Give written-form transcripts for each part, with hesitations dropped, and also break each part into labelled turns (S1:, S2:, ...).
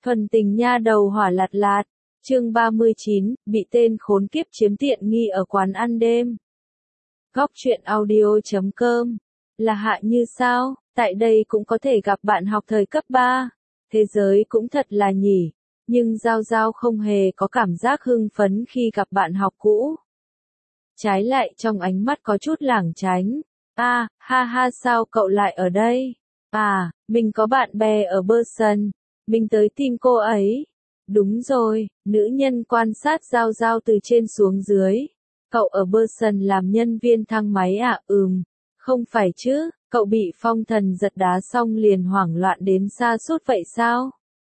S1: Thuần tình nha đầu hỏa lạt lạt, chương 39, bị tên khốn kiếp chiếm tiện nghi ở quán ăn đêm. Góc truyện audio.com, là Hạ Như sao, tại đây cũng có thể gặp bạn học thời cấp 3. Thế giới cũng thật là nhỉ, nhưng Giao Giao không hề có cảm giác hưng phấn khi gặp bạn học cũ. Trái lại trong ánh mắt có chút lảng tránh. Ha ha sao cậu lại ở đây? Mình có bạn bè ở Boston, mình tới tìm cô ấy. Đúng rồi, nữ nhân quan sát Giao Giao từ trên xuống dưới. Cậu ở Boston làm nhân viên thang máy à? Không phải chứ, cậu bị phong thần giật đá xong liền hoảng loạn đến sa sút vậy sao?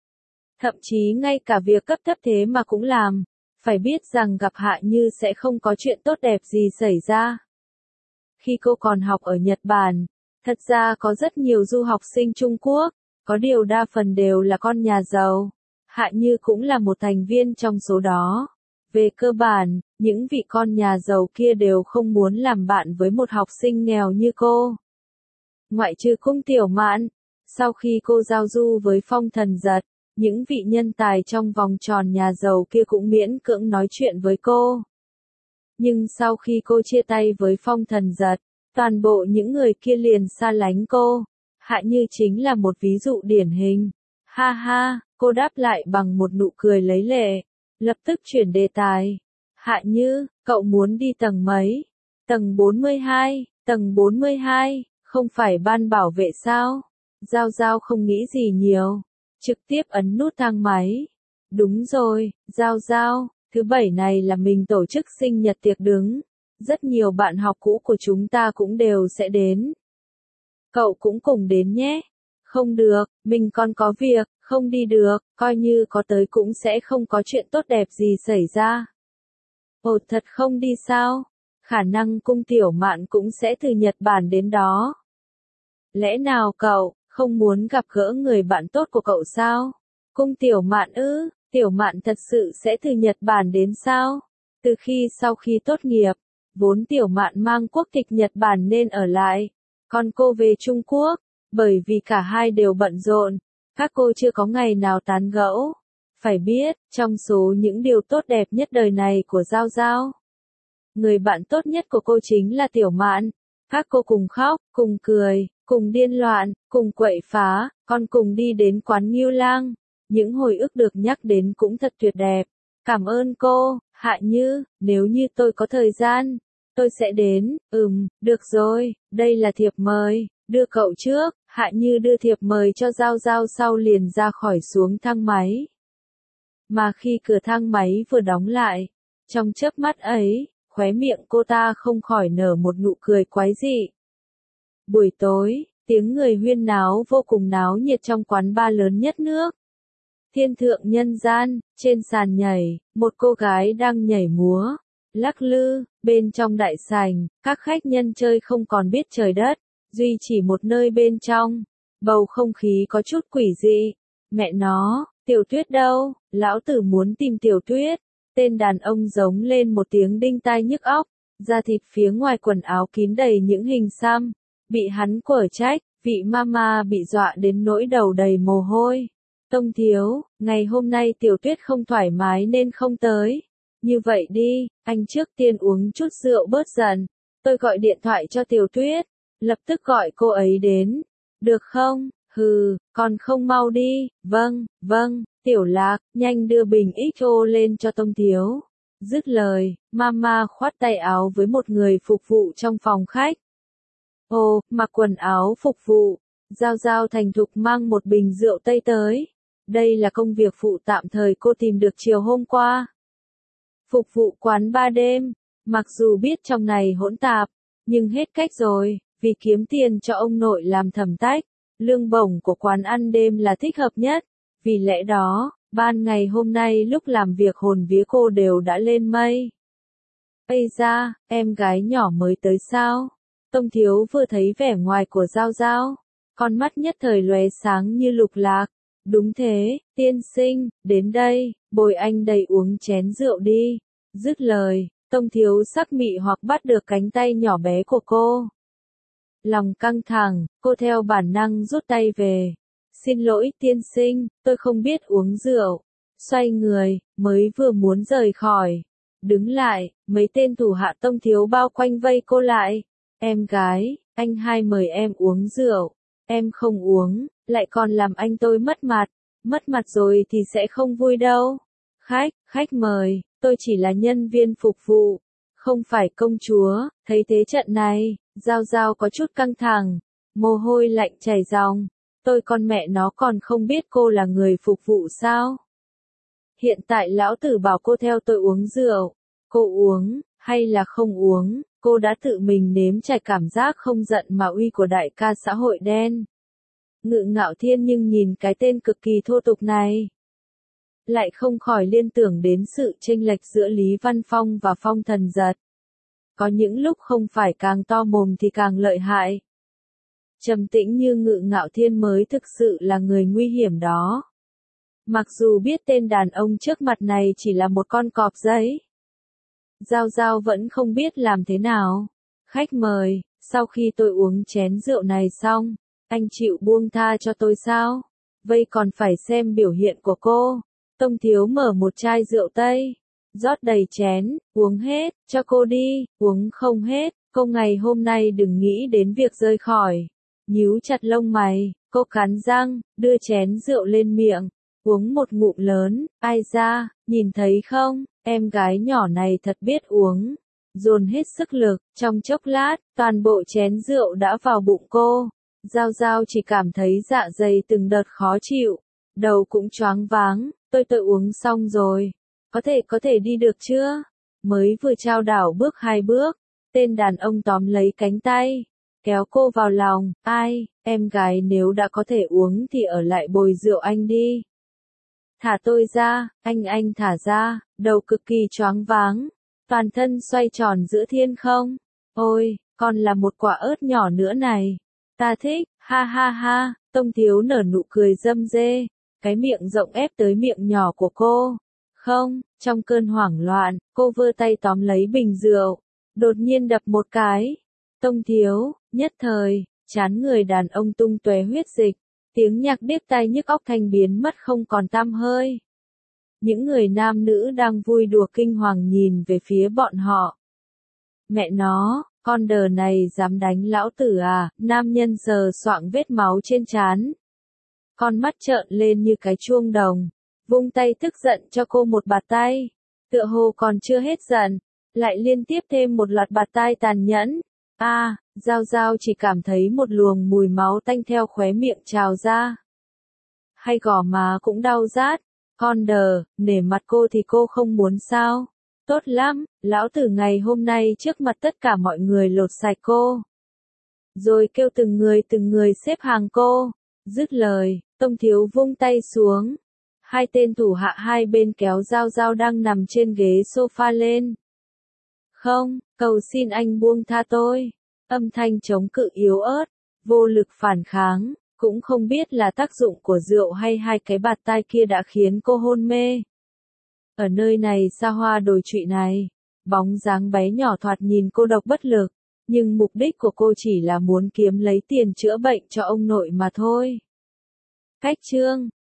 S1: Thậm chí ngay cả việc cấp thấp thế mà cũng làm. Phải biết rằng gặp Hạ Như sẽ không có chuyện tốt đẹp gì xảy ra. Khi cô còn học ở Nhật Bản, thật ra có rất nhiều du học sinh Trung Quốc, có điều đa phần đều là con nhà giàu. Hạ Như cũng là một thành viên trong số đó. Về cơ bản, những vị con nhà giàu kia đều không muốn làm bạn với một học sinh nghèo như cô. Ngoại trừ Cung Tiểu Mạn, sau khi cô giao du với Phong Thần Giật, những vị nhân tài trong vòng tròn nhà giàu kia cũng miễn cưỡng nói chuyện với cô. Nhưng sau khi cô chia tay với Phong Thần Giật, toàn bộ những người kia liền xa lánh cô. Hạ Như chính là một ví dụ điển hình. Ha ha, cô đáp lại bằng một nụ cười lấy lệ, lập tức chuyển đề tài. Hạ Như, cậu muốn đi tầng mấy? Tầng 42, tầng 42, không phải ban bảo vệ sao? Giao Giao không nghĩ gì nhiều, trực tiếp ấn nút thang máy. Đúng rồi, Giao Giao, thứ bảy này là mình tổ chức sinh nhật tiệc đứng. Rất nhiều bạn học cũ của chúng ta cũng đều sẽ đến. Cậu cũng cùng đến nhé. Không được, mình còn có việc, không đi được, coi như có tới cũng sẽ không có chuyện tốt đẹp gì xảy ra. Ồ, thật không đi sao? Khả năng Cung Tiểu Mạn cũng sẽ từ Nhật Bản đến đó. Lẽ nào cậu không muốn gặp gỡ người bạn tốt của cậu sao? Cung Tiểu Mạn ư? Tiểu Mạn thật sự sẽ từ Nhật Bản đến sao? Từ khi sau khi tốt nghiệp, vốn Tiểu Mạn mang quốc tịch Nhật Bản nên ở lại, còn cô về Trung Quốc, bởi vì cả hai đều bận rộn, các cô chưa có ngày nào tán gẫu. Phải biết, trong số những điều tốt đẹp nhất đời này của Giao Giao, người bạn tốt nhất của cô chính là Tiểu Mạn. Các cô cùng khóc, cùng cười, cùng điên loạn, cùng quậy phá, còn cùng đi đến quán Ngưu Lang. Những hồi ức được nhắc đến cũng thật tuyệt đẹp. Cảm ơn cô, Hạ Như, nếu như tôi có thời gian, tôi sẽ đến. Được rồi, đây là thiệp mời, đưa cậu trước. Hạ Như đưa thiệp mời cho Giao Giao sau liền ra khỏi xuống thang máy. Mà khi cửa thang máy vừa đóng lại, trong chớp mắt ấy, khóe miệng cô ta không khỏi nở một nụ cười quái dị. Buổi tối, tiếng người huyên náo vô cùng náo nhiệt trong quán bar lớn nhất nước. Thiên thượng nhân gian, trên sàn nhảy, một cô gái đang nhảy múa, lắc lư, bên trong đại sảnh, các khách nhân chơi không còn biết trời đất, duy chỉ một nơi bên trong, bầu không khí có chút quỷ dị. Mẹ nó, Tiểu Tuyết đâu? Lão tử muốn tìm Tiểu Tuyết. Tên đàn ông giống lên một tiếng đinh tai nhức óc, da thịt phía ngoài quần áo kín đầy những hình xăm, bị hắn quở trách, vị mama bị dọa đến nỗi đầu đầy mồ hôi. Tông thiếu, ngày hôm nay Tiểu Tuyết không thoải mái nên không tới. Như vậy đi, anh trước tiên uống chút rượu bớt giận, tôi gọi điện thoại cho Tiểu Tuyết, lập tức gọi cô ấy đến. Được không? Còn không mau đi. Vâng, Tiểu Lạc, nhanh đưa bình XO lên cho Tông thiếu. Dứt lời, mama khoát tay áo với một người phục vụ trong phòng khách. Ồ, mặc quần áo phục vụ, Giao Giao thành thục mang một bình rượu Tây tới. Đây là công việc phụ tạm thời cô tìm được chiều hôm qua. Phục vụ quán bar đêm, mặc dù biết trong này hỗn tạp, nhưng hết cách rồi, vì kiếm tiền cho ông nội làm thẩm tách, lương bổng của quán ăn đêm là thích hợp nhất. Vì lẽ đó, ban ngày hôm nay lúc làm việc hồn vía cô đều đã lên mây. Ây da, em gái nhỏ mới tới sao? Tông thiếu vừa thấy vẻ ngoài của Giao Giao, con mắt nhất thời lóe sáng như lục lạc. Đúng thế, tiên sinh, đến đây, bồi anh đầy uống chén rượu đi. Dứt lời, Tông thiếu sắc mị hoặc bắt được cánh tay nhỏ bé của cô. Lòng căng thẳng, cô theo bản năng rút tay về. Xin lỗi tiên sinh, tôi không biết uống rượu. Xoay người, mới vừa muốn rời khỏi. Đứng lại, mấy tên thủ hạ Tông Thiếu bao quanh vây cô lại. Em gái, anh hai mời em uống rượu. Em không uống, lại còn làm anh tôi mất mặt. Mất mặt rồi thì sẽ không vui đâu. Khách mời, tôi chỉ là nhân viên phục vụ, không phải công chúa. Thấy thế trận này, Giao Giao có chút căng thẳng, mồ hôi lạnh chảy ròng. Tôi con mẹ nó còn không biết cô là người phục vụ sao? Hiện tại lão tử bảo cô theo tôi uống rượu. Cô uống, hay là không uống, cô đã tự mình nếm trải cảm giác không giận mà uy của đại ca xã hội đen. Ngự Ngạo Thiên nhưng nhìn cái tên cực kỳ thô tục này, lại không khỏi liên tưởng đến sự chênh lệch giữa Lý Văn Phong và Phong Thần Giật. Có những lúc không phải càng to mồm thì càng lợi hại. Trầm tĩnh như Ngự Ngạo Thiên mới thực sự là người nguy hiểm đó. Mặc dù biết tên đàn ông trước mặt này chỉ là một con cọp giấy, Giao Giao vẫn không biết làm thế nào. Khách mời, sau khi tôi uống chén rượu này xong, anh chịu buông tha cho tôi sao? Vây còn phải xem biểu hiện của cô. Tông Thiếu mở một chai rượu Tây, rót đầy chén, uống hết, cho cô đi, uống không hết, cô ngày hôm nay đừng nghĩ đến việc rời khỏi. Nhíu chặt lông mày, cô cắn răng, đưa chén rượu lên miệng, uống một ngụm lớn. Ai ra, nhìn thấy không, em gái nhỏ này thật biết uống. Dồn hết sức lực, trong chốc lát, toàn bộ chén rượu đã vào bụng cô. Giao Giao chỉ cảm thấy dạ dày từng đợt khó chịu, đầu cũng choáng váng. Tôi uống xong rồi, có thể đi được chưa? Mới vừa chao đảo bước 2 bước, tên đàn ông tóm lấy cánh tay, kéo cô vào lòng. Ai, em gái nếu đã có thể uống thì ở lại bồi rượu anh đi. Thả tôi ra, anh thả ra. Đầu cực kỳ choáng váng, toàn thân xoay tròn giữa thiên không. Ôi, còn là một quả ớt nhỏ nữa này. Ta thích, ha ha ha. Tông Thiếu nở nụ cười râm rê, cái miệng rộng ép tới miệng nhỏ của cô. Không, trong cơn hoảng loạn, cô vơ tay tóm lấy bình rượu, đột nhiên đập một cái. Tông Thiếu, nhất thời, trán người đàn ông tung tóe huyết dịch, tiếng nhạc điếc tai nhức óc thanh biến mất không còn tăm hơi. Những người nam nữ đang vui đùa kinh hoàng nhìn về phía bọn họ. Mẹ nó, con đờ này dám đánh lão tử à? Nam nhân sờ soạng vết máu trên trán, con mắt trợn lên như cái chuông đồng, vung tay tức giận cho cô một bạt tay. Tựa hồ còn chưa hết giận, lại liên tiếp thêm một loạt bạt tai tàn nhẫn. Giao Giao chỉ cảm thấy một luồng mùi máu tanh theo khóe miệng trào ra. Hay gò má cũng đau rát. Con đờ, nể mặt cô thì cô không muốn sao? Tốt lắm, lão tử ngày hôm nay trước mặt tất cả mọi người lột sạch cô. Rồi kêu từng người xếp hàng cô. Dứt lời, Tông Thiếu vung tay xuống. Hai tên thủ hạ hai bên kéo Giao Giao đang nằm trên ghế sofa lên. Không, cầu xin anh buông tha tôi. Âm thanh chống cự yếu ớt, vô lực phản kháng, cũng không biết là tác dụng của rượu hay hai cái bạt tai kia đã khiến cô hôn mê. Ở nơi này xa hoa đồi trụy này, bóng dáng bé nhỏ thoạt nhìn cô độc bất lực, nhưng mục đích của cô chỉ là muốn kiếm lấy tiền chữa bệnh cho ông nội mà thôi. Cách chương